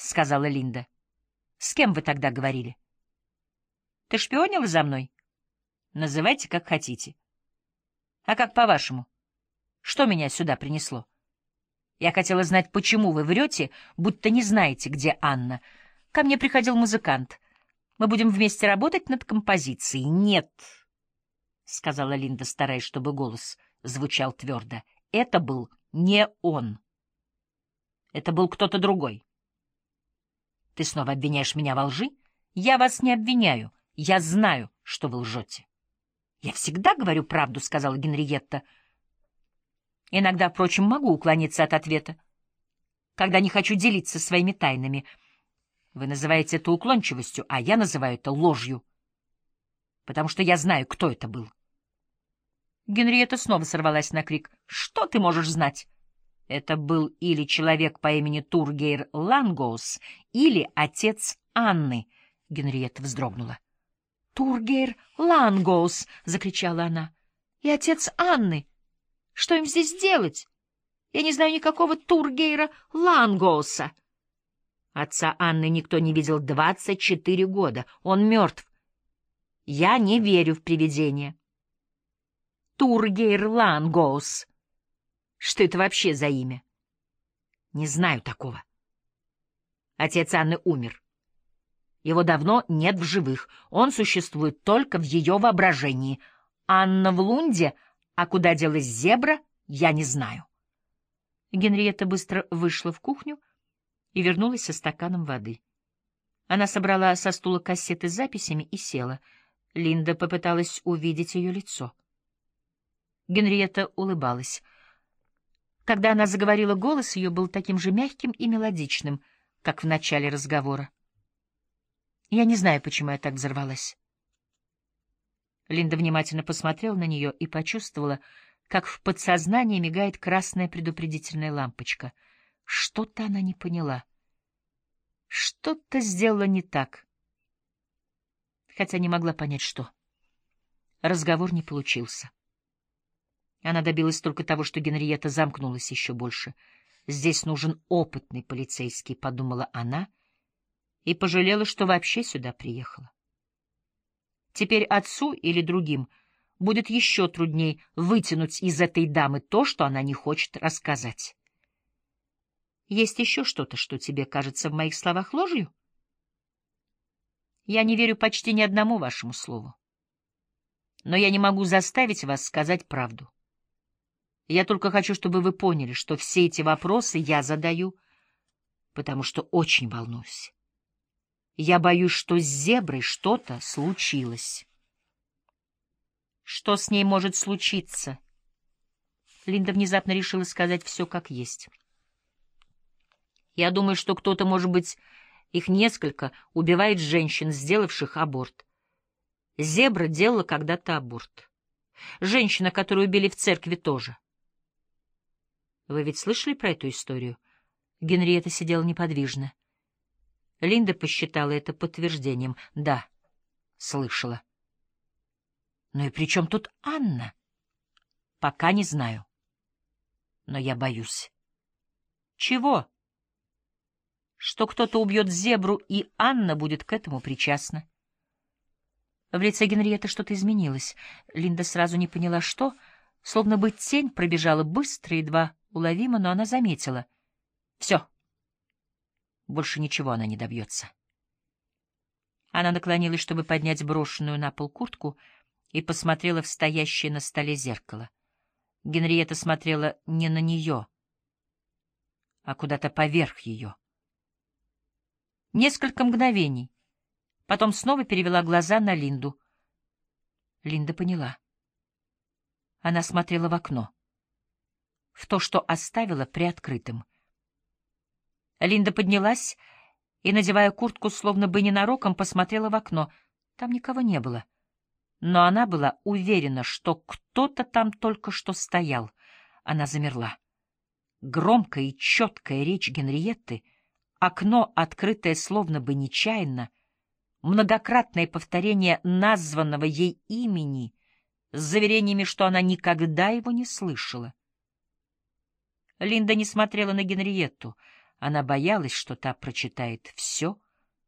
сказала Линда. С кем вы тогда говорили? Ты шпионила за мной? Называйте, как хотите. А как по-вашему? Что меня сюда принесло? Я хотела знать, почему вы врете, будто не знаете, где Анна. Ко мне приходил музыкант. Мы будем вместе работать над композицией. Нет, — сказала Линда, стараясь, чтобы голос звучал твердо. Это был не он. Это был кто-то другой. Ты снова обвиняешь меня во лжи? Я вас не обвиняю. Я знаю, что вы лжете. Я всегда говорю правду, — сказала Генриетта. Иногда, впрочем, могу уклониться от ответа, когда не хочу делиться своими тайнами. Вы называете это уклончивостью, а я называю это ложью, потому что я знаю, кто это был. Генриетта снова сорвалась на крик. «Что ты можешь знать?» Это был или человек по имени Тургейр Лангоус, или отец Анны. Генриетта вздрогнула. «Тургейр Лангоус!» — закричала она. «И отец Анны! Что им здесь делать? Я не знаю никакого Тургейра Лангоуса!» Отца Анны никто не видел 24 года. Он мертв. Я не верю в привидения. Тургейр Лангоус. Что это вообще за имя? Не знаю такого. Отец Анны умер. Его давно нет в живых. Он существует только в ее воображении. Анна в Лунде, а куда делась зебра, я не знаю. Генриетта быстро вышла в кухню и вернулась со стаканом воды. Она собрала со стула кассеты с записями и села. Линда попыталась увидеть ее лицо. Генриетта улыбалась. Когда она заговорила, голос ее был таким же мягким и мелодичным, как в начале разговора. «Я не знаю, почему я так взорвалась». Линда внимательно посмотрела на нее и почувствовала, как в подсознании мигает красная предупредительная лампочка. Что-то она не поняла. Что-то сделала не так. Хотя не могла понять, что. Разговор не получился. Она добилась только того, что Генриетта замкнулась еще больше. «Здесь нужен опытный полицейский», — подумала она, и пожалела, что вообще сюда приехала. Теперь отцу или другим будет еще трудней вытянуть из этой дамы то, что она не хочет рассказать. «Есть еще что-то, что тебе кажется в моих словах ложью?» «Я не верю почти ни одному вашему слову. Но я не могу заставить вас сказать правду. Я только хочу, чтобы вы поняли, что все эти вопросы я задаю, потому что очень волнуюсь. Я боюсь, что с зеброй что-то случилось». «Что с ней может случиться?» Линда внезапно решила сказать все как есть. «Я думаю, что кто-то, может быть, их несколько, убивает женщин, сделавших аборт. Зебра делала когда-то аборт. Женщина, которую убили в церкви, тоже. Вы ведь слышали про эту историю?» Генриетта сидела неподвижно. Линда посчитала это подтверждением. «Да, слышала». «Ну и при чем тут Анна?» «Пока не знаю. Но я боюсь». «Чего?» «Что кто-то убьет зебру, и Анна будет к этому причастна». В лице Генриетты что-то изменилось. Линда сразу не поняла, что. Словно бы тень пробежала быстро, едва уловимо, но она заметила. Все. Больше ничего она не добьется. Она наклонилась, чтобы поднять брошенную на пол куртку, и посмотрела в стоящее на столе зеркало. Генриетта смотрела не на нее, а куда-то поверх ее. Несколько мгновений. Потом снова перевела глаза на Линду. Линда поняла. Она смотрела в окно, в то, что оставила приоткрытым. Линда поднялась и, надевая куртку, словно бы ненароком, посмотрела в окно. Там никого не было. Но она была уверена, что кто-то там только что стоял. Она замерла. Громкая и четкая речь Генриетты, окно, открытое словно бы нечаянно, многократное повторение названного ей имени с заверениями, что она никогда его не слышала. Линда не смотрела на Генриетту. Она боялась, что та прочитает все